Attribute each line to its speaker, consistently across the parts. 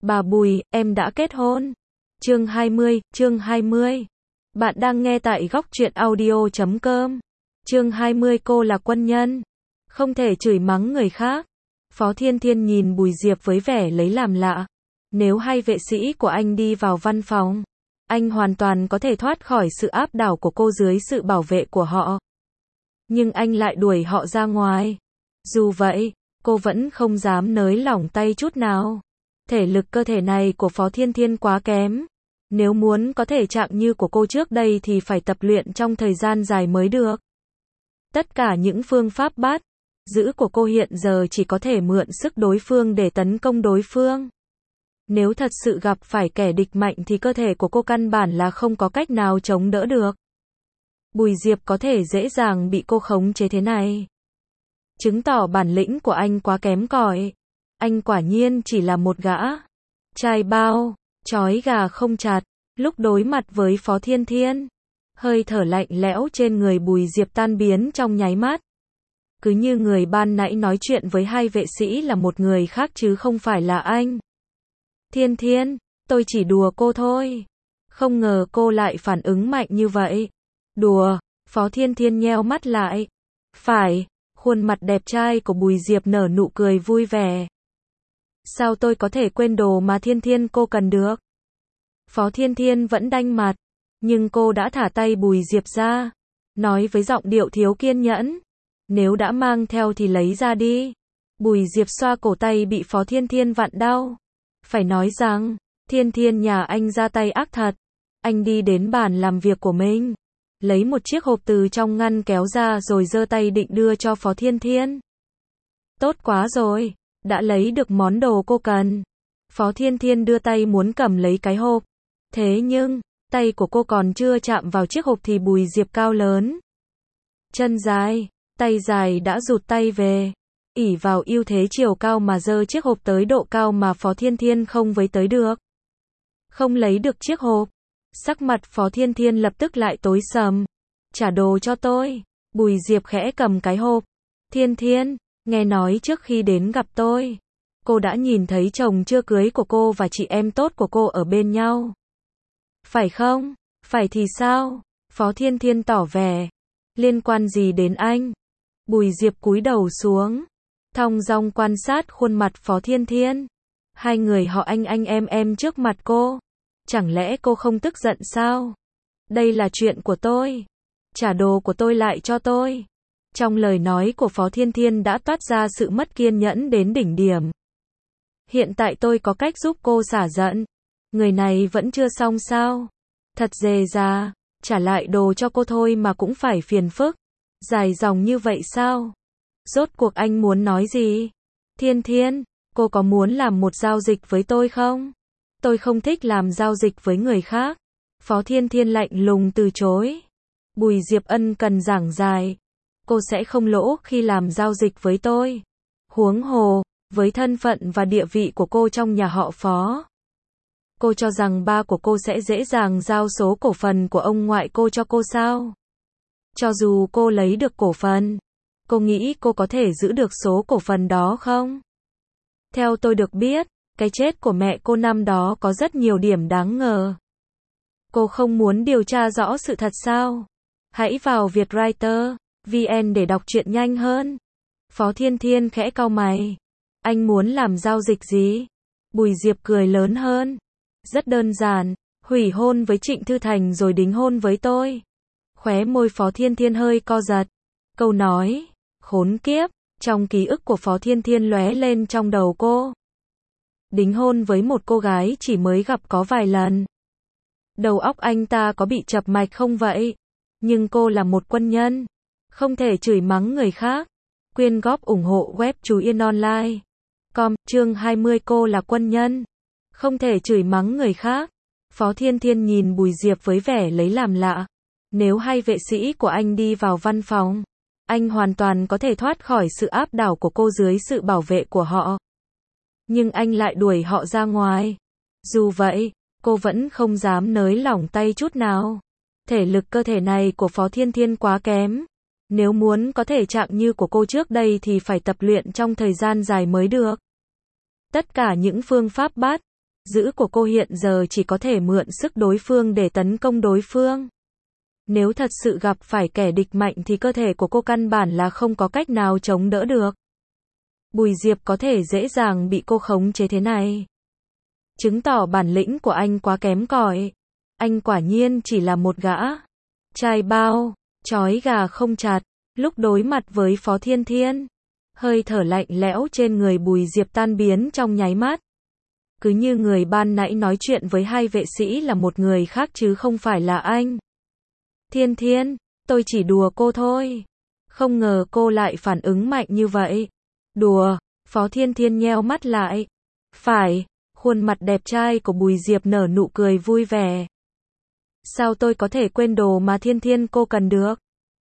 Speaker 1: Bà Bùi, em đã kết hôn. Chương 20. Bạn đang nghe tại góc truyện audio.com. Chương 20 cô là quân nhân. Không thể chửi mắng người khác. Phó Thiên Thiên nhìn Bùi Diệp với vẻ lấy làm lạ. Nếu hai vệ sĩ của anh đi vào văn phòng, anh hoàn toàn có thể thoát khỏi sự áp đảo của cô dưới sự bảo vệ của họ. Nhưng anh lại đuổi họ ra ngoài. Dù vậy, cô vẫn không dám nới lỏng tay chút nào. Thể lực cơ thể này của Phó Thiên Thiên quá kém. Nếu muốn có thể trạng như của cô trước đây thì phải tập luyện trong thời gian dài mới được. Tất cả những phương pháp bắt giữ của cô hiện giờ chỉ có thể mượn sức đối phương để tấn công đối phương. Nếu thật sự gặp phải kẻ địch mạnh thì cơ thể của cô căn bản là không có cách nào chống đỡ được. Bùi Diệp có thể dễ dàng bị cô khống chế thế này, chứng tỏ bản lĩnh của anh quá kém cỏi. Anh quả nhiên chỉ là một gã trai bao, trói gà không chặt. Lúc đối mặt với Phó Thiên Thiên, hơi thở lạnh lẽo trên người Bùi Diệp tan biến trong nháy mắt. Cứ như người ban nãy nói chuyện với hai vệ sĩ là một người khác chứ không phải là anh. Thiên Thiên, tôi chỉ đùa cô thôi. Không ngờ cô lại phản ứng mạnh như vậy. Đùa, Phó Thiên Thiên nheo mắt lại. Phải, khuôn mặt đẹp trai của Bùi Diệp nở nụ cười vui vẻ. Sao tôi có thể quên đồ mà Thiên Thiên cô cần được? Phó Thiên Thiên vẫn đanh mặt, nhưng cô đã thả tay Bùi Diệp ra, nói với giọng điệu thiếu kiên nhẫn. Nếu đã mang theo thì lấy ra đi. Bùi Diệp xoa cổ tay bị Phó Thiên Thiên vặn đau. Phải nói rằng, Thiên Thiên nhà anh ra tay ác thật. Anh đi đến bàn làm việc của mình, lấy một chiếc hộp từ trong ngăn kéo ra rồi giơ tay định đưa cho Phó Thiên Thiên. Tốt quá rồi, đã lấy được món đồ cô cần. Phó Thiên Thiên đưa tay muốn cầm lấy cái hộp. Thế nhưng, tay của cô còn chưa chạm vào chiếc hộp thì Bùi Diệp cao lớn, chân dài, tay dài đã rụt tay về. Ỷ vào ưu thế chiều cao mà giơ chiếc hộp tới độ cao mà Phó Thiên Thiên không với tới được. Không lấy được chiếc hộp, sắc mặt Phó Thiên Thiên lập tức lại tối sầm. Trả đồ cho tôi. Bùi Diệp khẽ cầm cái hộp. Thiên Thiên, nghe nói trước khi đến gặp tôi, cô đã nhìn thấy chồng chưa cưới của cô và chị em tốt của cô ở bên nhau. Phải không? Phải thì sao? Phó Thiên Thiên tỏ vẻ. Liên quan gì đến anh? Bùi Diệp cúi đầu xuống, thong dong quan sát khuôn mặt Phó Thiên Thiên. Hai người họ anh em trước mặt cô. Chẳng lẽ cô không tức giận sao? Đây là chuyện của tôi. Trả đồ của tôi lại cho tôi. Trong lời nói của Phó Thiên Thiên đã toát ra sự mất kiên nhẫn đến đỉnh điểm. Hiện tại tôi có cách giúp cô xả giận. Người này vẫn chưa xong sao? Thật dề già, trả lại đồ cho cô thôi mà cũng phải phiền phức. Dài dòng như vậy sao? Rốt cuộc anh muốn nói gì? Thiên Thiên, cô có muốn làm một giao dịch với tôi không? Tôi không thích làm giao dịch với người khác. Phó Thiên Thiên lạnh lùng từ chối. Bùi Diệp ân cần giảng giải. Cô sẽ không lỗ khi làm giao dịch với tôi. Huống hồ, với thân phận và địa vị của cô trong nhà họ Phó, cô cho rằng ba của cô sẽ dễ dàng giao số cổ phần của ông ngoại cô cho cô sao? Cho dù cô lấy được cổ phần, cô nghĩ cô có thể giữ được số cổ phần đó không? Theo tôi được biết, cái chết của mẹ cô năm đó có rất nhiều điểm đáng ngờ. Cô không muốn điều tra rõ sự thật sao? Hãy vào Vietwriter.vn để đọc truyện nhanh hơn. Phó Thiên Thiên khẽ cau mày. Anh muốn làm giao dịch gì? Bùi Diệp cười lớn hơn. Rất đơn giản, hủy hôn với Trịnh Thư Thành rồi đính hôn với tôi. Khóe môi Phó Thiên Thiên hơi co giật. Câu nói, khốn kiếp, trong ký ức của Phó Thiên Thiên lóe lên trong đầu cô. Đính hôn với một cô gái chỉ mới gặp có vài lần. Đầu óc anh ta có bị chập mạch không vậy? Nhưng cô là một quân nhân, không thể chửi mắng người khác. Quyên góp ủng hộ web Chú Yên Online. Chương 20 cô là quân nhân, không thể chửi mắng người khác. Phó Thiên Thiên nhìn Bùi Diệp với vẻ lấy làm lạ. Nếu hai vệ sĩ của anh đi vào văn phòng, anh hoàn toàn có thể thoát khỏi sự áp đảo của cô dưới sự bảo vệ của họ. Nhưng anh lại đuổi họ ra ngoài. Dù vậy, cô vẫn không dám nới lỏng tay chút nào. Thể lực cơ thể này của Phó Thiên Thiên quá kém. Nếu muốn có thể trạng như của cô trước đây thì phải tập luyện trong thời gian dài mới được. Tất cả những phương pháp bắt Giữ của cô hiện giờ chỉ có thể mượn sức đối phương để tấn công đối phương. Nếu thật sự gặp phải kẻ địch mạnh thì cơ thể của cô căn bản là không có cách nào chống đỡ được. Bùi Diệp có thể dễ dàng bị cô khống chế thế này, chứng tỏ bản lĩnh của anh quá kém cỏi. Anh quả nhiên chỉ là một gã trai bao, trói gà không chặt. Lúc đối mặt với Phó Thiên Thiên, hơi thở lạnh lẽo trên người Bùi Diệp tan biến trong nháy mắt. Cứ như người ban nãy nói chuyện với hai vệ sĩ là một người khác chứ không phải là anh. Thiên Thiên, tôi chỉ đùa cô thôi. Không ngờ cô lại phản ứng mạnh như vậy. Đùa, Phó Thiên Thiên nheo mắt lại. Phải, khuôn mặt đẹp trai của Bùi Diệp nở nụ cười vui vẻ. Sao tôi có thể quên đồ mà Thiên Thiên cô cần được?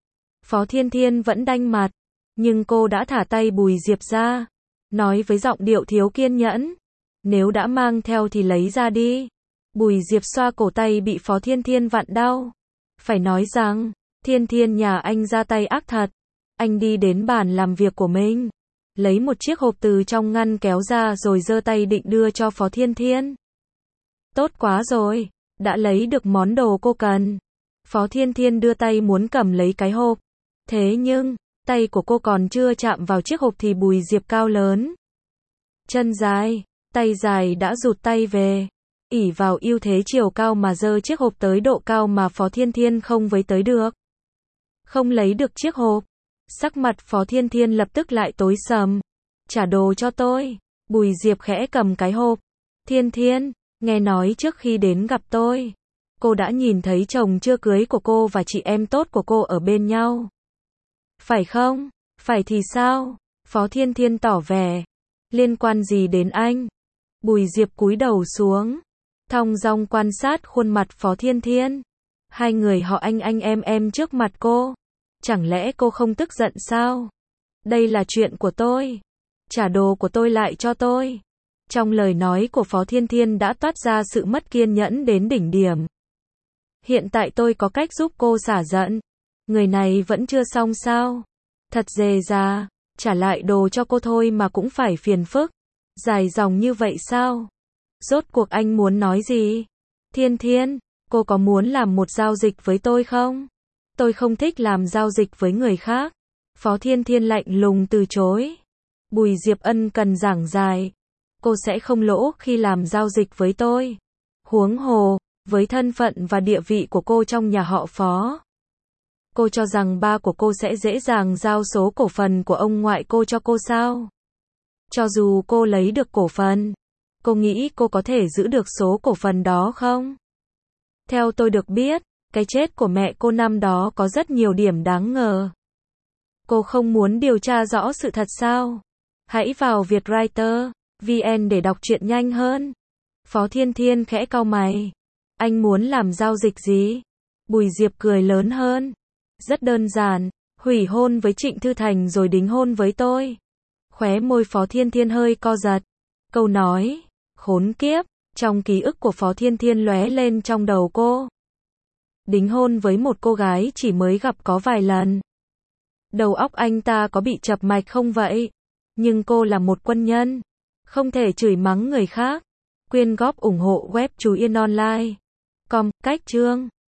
Speaker 1: Phó Thiên Thiên vẫn đanh mặt, nhưng cô đã thả tay Bùi Diệp ra, nói với giọng điệu thiếu kiên nhẫn. Nếu đã mang theo thì lấy ra đi. Bùi Diệp xoa cổ tay bị Phó Thiên Thiên vặn đau. Phải nói rằng, Thiên Thiên nhà anh ra tay ác thật. Anh đi đến bàn làm việc của mình, lấy một chiếc hộp từ trong ngăn kéo ra rồi giơ tay định đưa cho Phó Thiên Thiên. Tốt quá rồi, đã lấy được món đồ cô cần. Phó Thiên Thiên đưa tay muốn cầm lấy cái hộp. Thế nhưng, tay của cô còn chưa chạm vào chiếc hộp thì Bùi Diệp cao lớn, chân dài, tay dài đã rụt tay về. Ỷ vào ưu thế chiều cao mà giơ chiếc hộp tới độ cao mà Phó Thiên Thiên không với tới được. Không lấy được chiếc hộp, sắc mặt Phó Thiên Thiên lập tức lại tối sầm. Trả đồ cho tôi. Bùi Diệp khẽ cầm cái hộp. Thiên Thiên, nghe nói trước khi đến gặp tôi, cô đã nhìn thấy chồng chưa cưới của cô và chị em tốt của cô ở bên nhau. Phải không? Phải thì sao? Phó Thiên Thiên tỏ vẻ. Liên quan gì đến anh? Bùi Diệp cúi đầu xuống, thong dong quan sát khuôn mặt Phó Thiên Thiên. Hai người họ anh em trước mặt cô. Chẳng lẽ cô không tức giận sao? Đây là chuyện của tôi. Trả đồ của tôi lại cho tôi. Trong lời nói của Phó Thiên Thiên đã toát ra sự mất kiên nhẫn đến đỉnh điểm. Hiện tại tôi có cách giúp cô xả giận. Người này vẫn chưa xong sao? Thật dề già, trả lại đồ cho cô thôi mà cũng phải phiền phức. Dài dòng như vậy sao? Rốt cuộc anh muốn nói gì? Thiên Thiên, cô có muốn làm một giao dịch với tôi không? Tôi không thích làm giao dịch với người khác. Phó Thiên Thiên lạnh lùng từ chối. Bùi Diệp ân cần giảng giải. Cô sẽ không lỗ khi làm giao dịch với tôi. Huống hồ, với thân phận và địa vị của cô trong nhà họ Phó, cô cho rằng ba của cô sẽ dễ dàng giao số cổ phần của ông ngoại cô cho cô sao? Cho dù cô lấy được cổ phần, cô nghĩ cô có thể giữ được số cổ phần đó không? Theo tôi được biết, cái chết của mẹ cô năm đó có rất nhiều điểm đáng ngờ. Cô không muốn điều tra rõ sự thật sao? Hãy vào Vietwriter.vn để đọc truyện nhanh hơn. Phó Thiên Thiên khẽ cau mày. Anh muốn làm giao dịch gì? Bùi Diệp cười lớn hơn. Rất đơn giản, hủy hôn với Trịnh Thư Thành rồi đính hôn với tôi. Khóe môi Phó Thiên Thiên hơi co giật. Câu nói, khốn kiếp, trong ký ức của Phó Thiên Thiên lóe lên trong đầu cô. Đính hôn với một cô gái chỉ mới gặp có vài lần. Đầu óc anh ta có bị chập mạch không vậy? Nhưng cô là một quân nhân, không thể chửi mắng người khác. Quyên góp ủng hộ web Chú Yên Online. Com, cách chương.